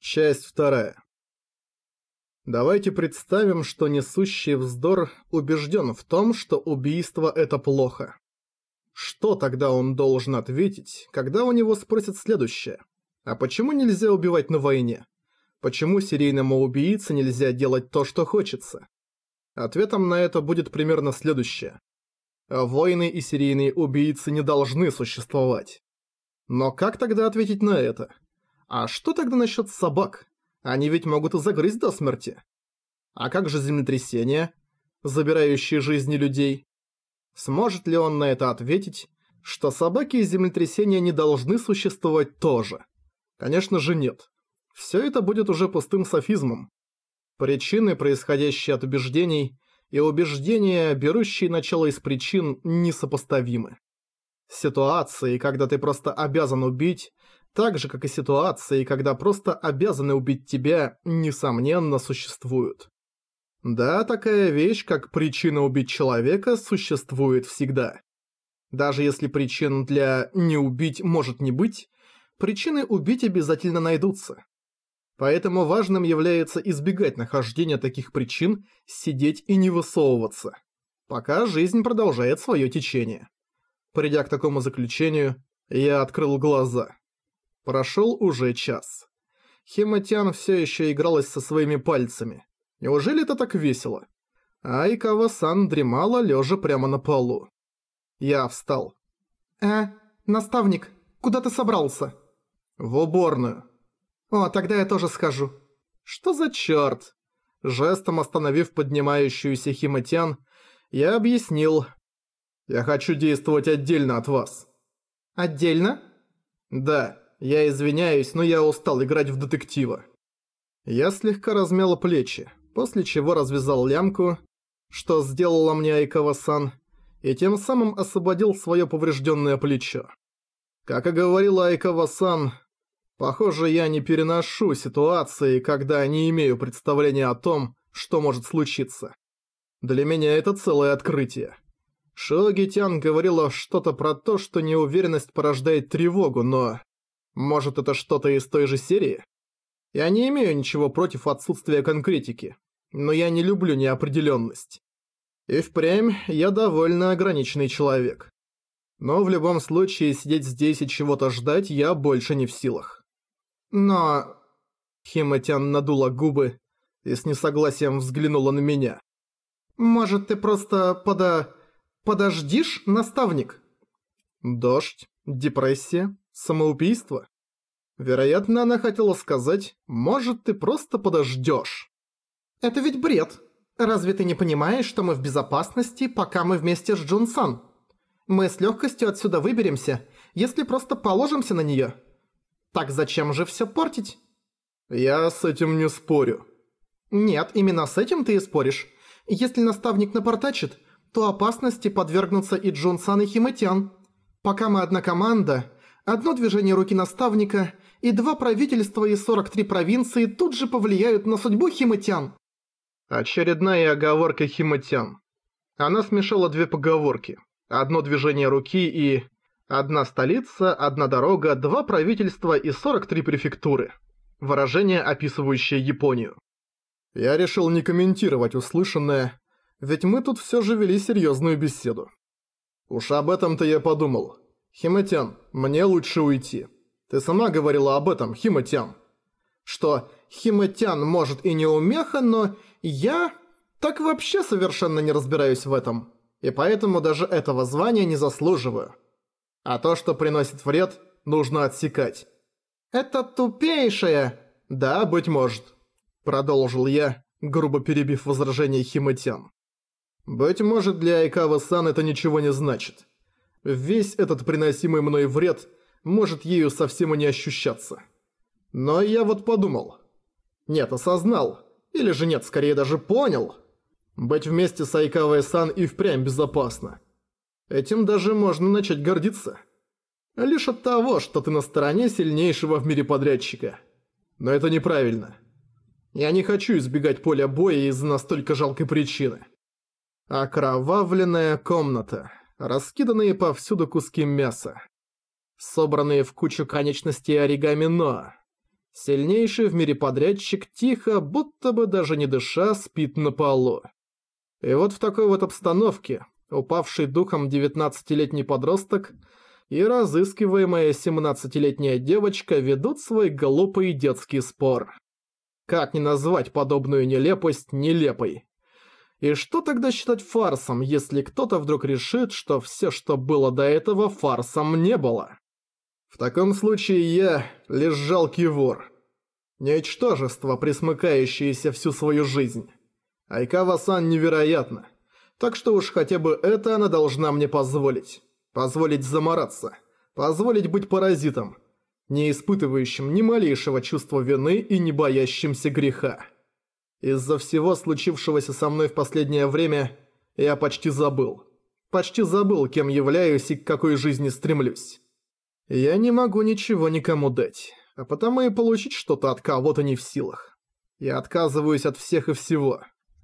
Часть вторая. Давайте представим, что несущий вздор убежден в том, что убийство – это плохо. Что тогда он должен ответить, когда у него спросят следующее? А почему нельзя убивать на войне? Почему серийному убийце нельзя делать то, что хочется? Ответом на это будет примерно следующее. Войны и серийные убийцы не должны существовать. Но как тогда ответить на это? А что тогда насчет собак? Они ведь могут и загрызть до смерти. А как же землетрясения, забирающие жизни людей? Сможет ли он на это ответить, что собаки и землетрясения не должны существовать тоже? Конечно же нет. Все это будет уже пустым софизмом. Причины, происходящие от убеждений, и убеждения, берущие начало из причин, несопоставимы. Ситуации, когда ты просто обязан убить, так же, как и ситуации, когда просто обязаны убить тебя, несомненно, существуют. Да, такая вещь, как причина убить человека, существует всегда. Даже если причин для «не убить» может не быть, причины убить обязательно найдутся. Поэтому важным является избегать нахождения таких причин, сидеть и не высовываться, пока жизнь продолжает свое течение. Придя к такому заключению, я открыл глаза. Прошел уже час. Хима-тян все еще игралась со своими пальцами. Неужели это так весело? Айкава-сан дремала, лежа прямо на полу. Я встал. Наставник, куда ты собрался?» В уборную. «О, тогда я тоже схожу». Что за чёрт? Жестом остановив поднимающуюся Хима-тян, я объяснил. Я хочу действовать отдельно от вас. «Отдельно?» Да, я извиняюсь, но я устал играть в детектива. Я слегка размял плечи, после чего развязал лямку, что сделала мне Айкава-сан, и тем самым освободил свое поврежденное плечо. Как и говорила Айкава-сан, похоже, я не переношу ситуации, когда не имею представления о том, что может случиться. Для меня это целое открытие. Шиоги-тян говорила что-то про то, что неуверенность порождает тревогу, но... Может, это что-то из той же серии? Я не имею ничего против отсутствия конкретики, но я не люблю неопределенность. И впрямь я довольно ограниченный человек. Но в любом случае сидеть здесь и чего-то ждать я больше не в силах. «Но...» Хима-тян надула губы и с несогласием взглянула на меня. «Может, ты просто подождишь, наставник?» Дождь, депрессия, самоубийство. Вероятно, она хотела сказать, может, ты просто подождешь. «Это ведь бред. Разве ты не понимаешь, что мы в безопасности, пока мы вместе с Джун-сан? Мы с легкостью отсюда выберемся, если просто положимся на нее. Так зачем же все портить?» Я с этим не спорю. «Нет, именно с этим ты и споришь. Если наставник напортачит, то опасности подвергнутся и Джун-сан, и Хима-тян. Пока мы одна команда, одно движение руки наставника и 2 правительства и 43 провинции тут же повлияют на судьбу Хима-тян». Очередная оговорка Хима-тян. Она смешала 2 поговорки. Одно движение руки и... Одна столица, одна дорога, 2 правительства и 43 префектуры. Выражение, описывающее Японию. Я решил не комментировать услышанное, ведь мы тут все же вели серьезную беседу. Уж об этом-то я подумал. Хима-тян, мне лучше уйти. Ты сама говорила об этом, Хима-тян. Что Хима-тян может и не умеха, но я так вообще совершенно не разбираюсь в этом. И поэтому даже этого звания не заслуживаю. А то, что приносит вред, нужно отсекать. «Это тупейшее!» «Да, быть может», — продолжил я, грубо перебив возражение Хима-тян. «Быть может, для Айкава-сан это ничего не значит. Весь этот приносимый мной вред может ею совсем и не ощущаться. Но я вот подумал. Нет, осознал. Или же нет, скорее даже понял. Быть вместе с Айкавой-сан и впрямь безопасно. Этим даже можно начать гордиться. Лишь от того, что ты на стороне сильнейшего в мире подрядчика. Но это неправильно. Я не хочу избегать поля боя из-за настолько жалкой причины. Окровавленная комната. Раскиданные повсюду куски мяса. Собранные в кучу конечностей оригами, но... Сильнейший в мире подрядчик тихо, будто бы даже не дыша, спит на полу. И вот в такой вот обстановке упавший духом 19-летний подросток и разыскиваемая 17-летняя девочка ведут свой глупый детский спор. Как не назвать подобную нелепость нелепой? И что тогда считать фарсом, если кто-то вдруг решит, что все, что было до этого, фарсом не было? В таком случае я лишь жалкий вор. Ничтожество, присмыкающееся всю свою жизнь. Айкава-сан невероятно. Так что уж хотя бы это она должна мне позволить. Позволить замораться. Позволить быть паразитом, не испытывающим ни малейшего чувства вины и не боящимся греха. Из-за всего случившегося со мной в последнее время я почти забыл. Почти забыл, кем являюсь и к какой жизни стремлюсь. Я не могу ничего никому дать, а потому и получить что-то от кого-то не в силах. Я отказываюсь от всех и всего.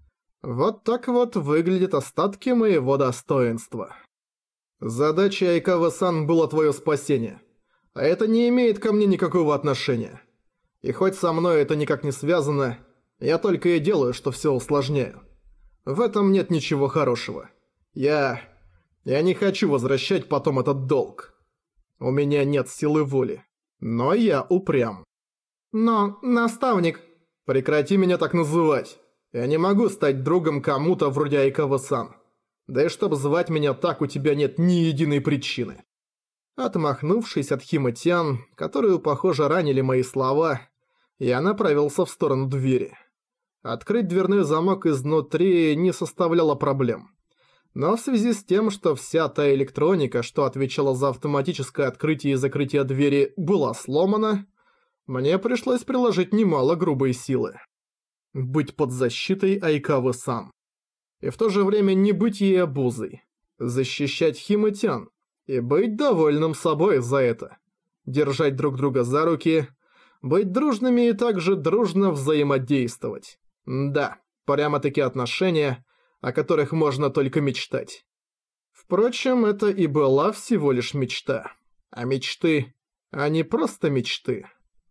Вот так вот выглядят остатки моего достоинства. Задачей Айкава-сан было твое спасение. А это не имеет ко мне никакого отношения. И хоть со мной это никак не связано, я только и делаю, что все усложняю. В этом нет ничего хорошего. Я не хочу возвращать потом этот долг. У меня нет силы воли. Но я упрям. Но, наставник... Прекрати меня так называть. Я не могу стать другом кому-то вроде Айкава-сан. Да и чтоб звать меня так, у тебя нет ни единой причины. Отмахнувшись от Хима-тян, которую, похоже, ранили мои слова, я направился в сторону двери. Открыть дверной замок изнутри не составляло проблем. Но в связи с тем, что вся та электроника, что отвечала за автоматическое открытие и закрытие двери, была сломана, мне пришлось приложить немало грубой силы. Быть под защитой Айкавы-сан. И в то же время не быть ей обузой. Защищать Хима-тян. И быть довольным собой за это. Держать друг друга за руки. Быть дружными и также дружно взаимодействовать. Да, прямо-таки отношения, о которых можно только мечтать. Впрочем, это и была всего лишь мечта. А мечты, они просто мечты.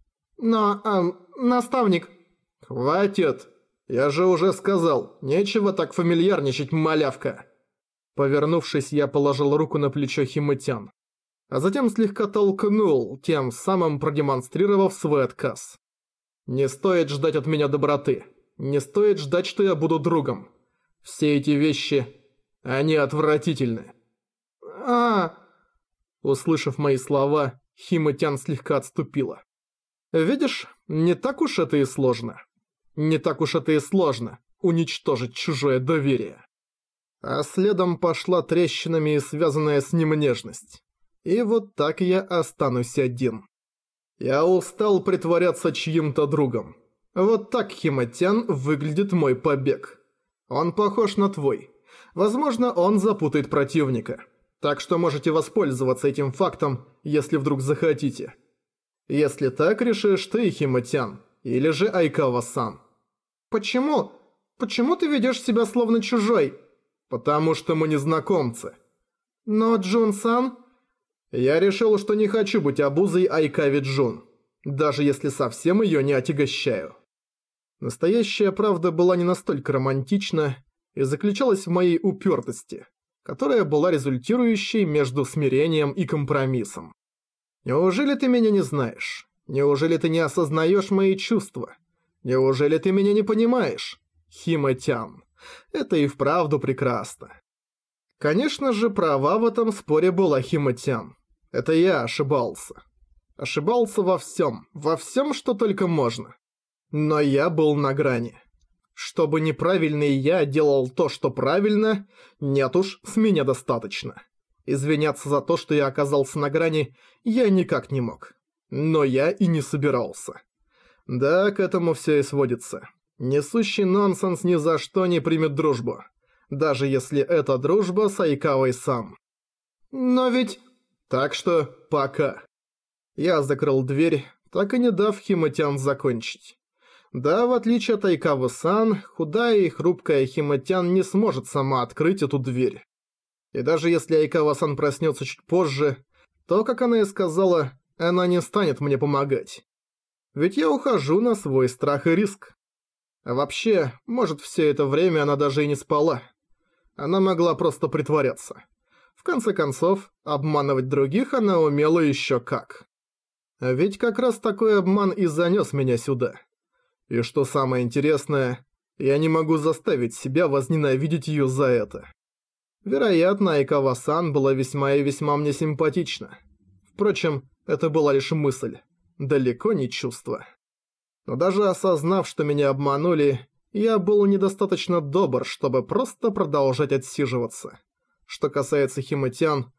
Но, наставник... Хватит! Я же уже сказал, нечего так фамильярничать, малявка. Повернувшись, я положил руку на плечо Хима-тян, а затем слегка толкнул, тем самым продемонстрировав свой отказ. Не стоит ждать от меня доброты. Не стоит ждать, что я буду другом. Все эти вещи, они отвратительны. Услышав мои слова, Хима-тян слегка отступила. Видишь, не так уж это и сложно. Не так уж это и сложно уничтожить чужое доверие. А следом пошла трещинами и связанная с ним нежность. И вот так я останусь один. Я устал притворяться чьим-то другом. Вот так, Хима-тян, выглядит мой побег. Он похож на твой. Возможно, он запутает противника. Так что можете воспользоваться этим фактом, если вдруг захотите. Если так решишь ты, Хима-тян, или же Айкава-сан. Почему? Почему ты ведешь себя словно чужой? Потому что мы незнакомцы. Но Джун-сан... Я решил, что не хочу быть обузой Айкаве Джун, даже если совсем ее не отягощаю. Настоящая правда была не настолько романтична и заключалась в моей упертости, которая была результирующей между смирением и компромиссом. Неужели ты меня не знаешь? Неужели ты не осознаешь мои чувства? Неужели ты меня не понимаешь? Хима-тян, это и вправду прекрасно. Конечно же, права в этом споре была Хима-тян. Это я ошибался. Ошибался во всем, что только можно. Но я был на грани. Чтобы неправильный я делал то, что правильно, нет уж, с меня достаточно. Извиняться за то, что я оказался на грани, я никак не мог. Но я и не собирался. Да, к этому все и сводится. Несущий нонсенс ни за что не примет дружбу. Даже если это дружба с Айкавой-сан. Но ведь... Так что пока. Я закрыл дверь, так и не дав Хима-тян закончить. Да, в отличие от Айкавы-сан, худая и хрупкая Хима-тян не сможет сама открыть эту дверь. И даже если Айкава-сан проснется чуть позже, то, как она и сказала, она не станет мне помогать. Ведь я ухожу на свой страх и риск. А вообще, может, все это время она даже и не спала. Она могла просто притворяться. В конце концов, обманывать других она умела еще как. А ведь как раз такой обман и занес меня сюда. И что самое интересное, я не могу заставить себя возненавидеть ее за это. Вероятно, Айкава-сан была весьма и весьма мне симпатична. Впрочем, это была лишь мысль, далеко не чувство. Но даже осознав, что меня обманули, я был недостаточно добр, чтобы просто продолжать отсиживаться. Что касается Химатян,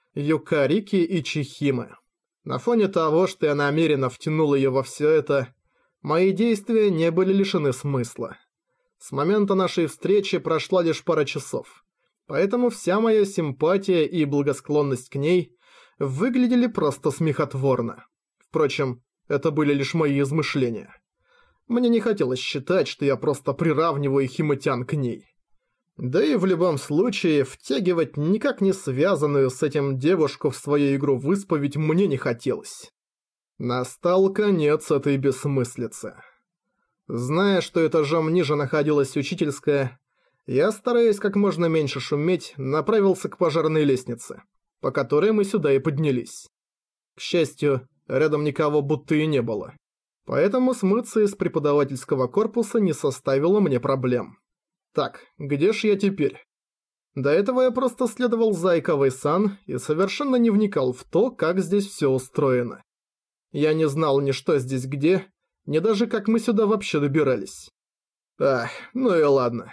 Юкарики и Чихимы. На фоне того, что я намеренно втянул ее во все это, мои действия не были лишены смысла. С момента нашей встречи прошла лишь пара часов, поэтому вся моя симпатия и благосклонность к ней выглядели просто смехотворно. Впрочем, это были лишь мои измышления. Мне не хотелось считать, что я просто приравниваю Химатян к ней. Да и в любом случае, втягивать никак не связанную с этим девушку в свою игру в исповедь мне не хотелось. Настал конец этой бессмыслицы. Зная, что этажом ниже находилась учительская, я, стараясь как можно меньше шуметь, направился к пожарной лестнице, по которой мы сюда и поднялись. К счастью, рядом никого будто и не было, поэтому смыться из преподавательского корпуса не составило мне проблем. Так, где ж я теперь? До этого я просто следовал за Айкавой-сан и совершенно не вникал в то, как здесь все устроено. Я не знал ни что здесь где, ни даже как мы сюда вообще добирались. Ах, ну и ладно.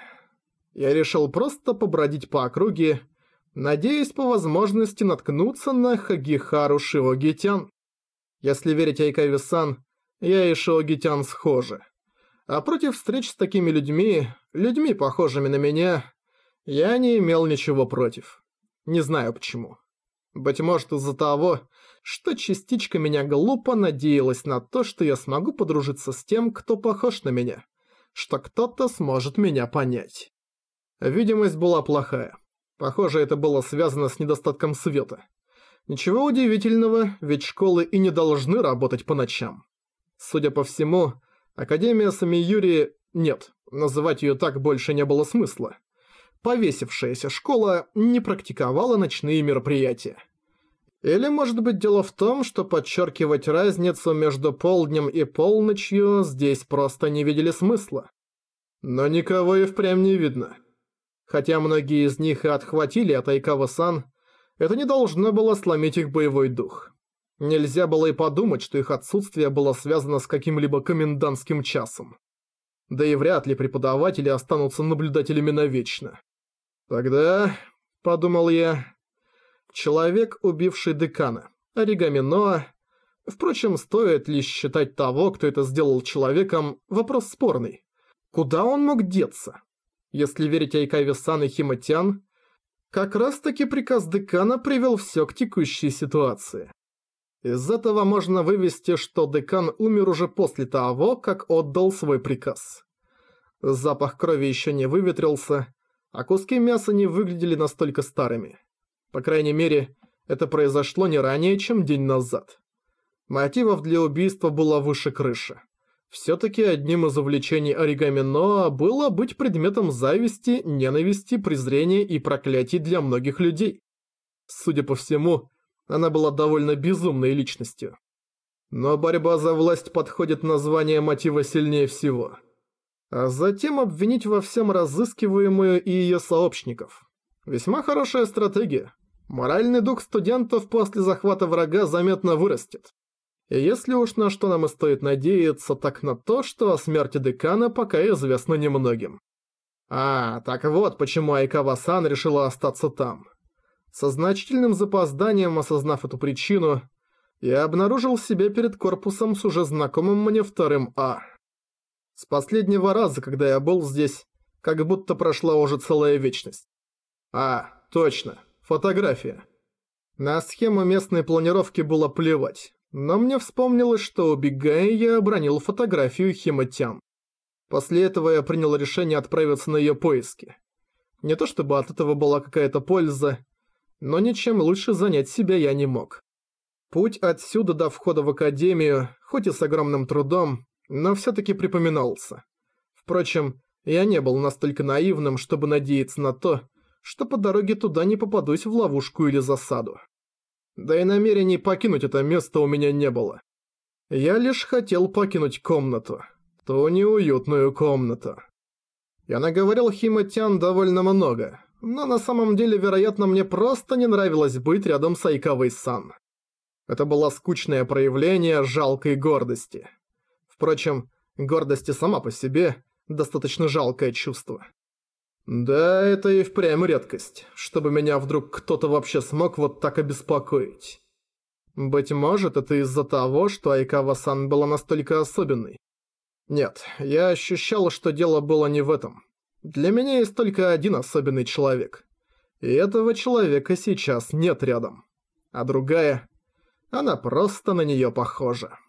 Я решил просто побродить по округе, надеясь по возможности наткнуться на Хагихару Шиогитян. Если верить Айкаве-сан, я и Шиогитян схожи. А против встреч с такими людьми, похожими на меня, я не имел ничего против. Не знаю почему. Быть может из-за того, что частичка меня глупо надеялась на то, что я смогу подружиться с тем, кто похож на меня, что кто-то сможет меня понять. Видимость была плохая. Похоже, это было связано с недостатком света. Ничего удивительного, ведь школы и не должны работать по ночам. Судя по всему, Академия Самиюри... Нет, называть ее так больше не было смысла. Повесившаяся школа не практиковала ночные мероприятия. Или, может быть, дело в том, что подчеркивать разницу между полднем и полночью здесь просто не видели смысла. Но никого и впрямь не видно. Хотя многие из них и отхватили от Айкава-сан, это не должно было сломить их боевой дух. Нельзя было и подумать, что их отсутствие было связано с каким-либо комендантским часом. Да и вряд ли преподаватели останутся наблюдателями навечно. Тогда, подумал я, человек, убивший декана, Оригами Ноа. Впрочем, стоит ли считать того, кто это сделал человеком, вопрос спорный. Куда он мог деться? Если верить Айкаве-сан и Химатян, как раз-таки приказ декана привел все к текущей ситуации. Из этого можно вывести, что декан умер уже после того, как отдал свой приказ. Запах крови еще не выветрился, а куски мяса не выглядели настолько старыми. По крайней мере, это произошло не ранее, чем день назад. Мотивов для убийства было выше крыши. Все-таки одним из увлечений Оригами Ноа было быть предметом зависти, ненависти, презрения и проклятий для многих людей. Судя по всему, она была довольно безумной личностью. Но борьба за власть подходит название мотива сильнее всего. А затем обвинить во всем разыскиваемую и ее сообщников. Весьма хорошая стратегия. Моральный дух студентов после захвата врага заметно вырастет. И если уж на что нам и стоит надеяться, так на то, что о смерти декана пока известно немногим. Так вот почему Айкава-сан решила остаться там. Со значительным запозданием осознав эту причину, я обнаружил себя перед корпусом с уже знакомым мне вторым А. С последнего раза, когда я был здесь, как будто прошла уже целая вечность. Точно, фотография. На схему местной планировки было плевать, но мне вспомнилось, что, убегая, я обронил фотографию Химатян. После этого я принял решение отправиться на ее поиски. Не то чтобы от этого была какая-то польза, но ничем лучше занять себя я не мог. Путь отсюда до входа в академию, хоть и с огромным трудом, но всё-таки припоминался. Впрочем, я не был настолько наивным, чтобы надеяться на то, что по дороге туда не попадусь в ловушку или засаду. Да и намерений покинуть это место у меня не было. Я лишь хотел покинуть комнату. Ту неуютную комнату. Я наговорил Химе-тян довольно много, но на самом деле, вероятно, мне просто не нравилось быть рядом с Айкавой-сан. Это было скучное проявление жалкой гордости. Впрочем, гордость и сама по себе достаточно жалкое чувство. Да, это и впрямь редкость, чтобы меня вдруг кто-то вообще смог вот так обеспокоить. Быть может, это из-за того, что Айкава-сан была настолько особенной. Нет, я ощущал, что дело было не в этом. Для меня есть только один особенный человек. И этого человека сейчас нет рядом. А другая, она просто на неё похожа.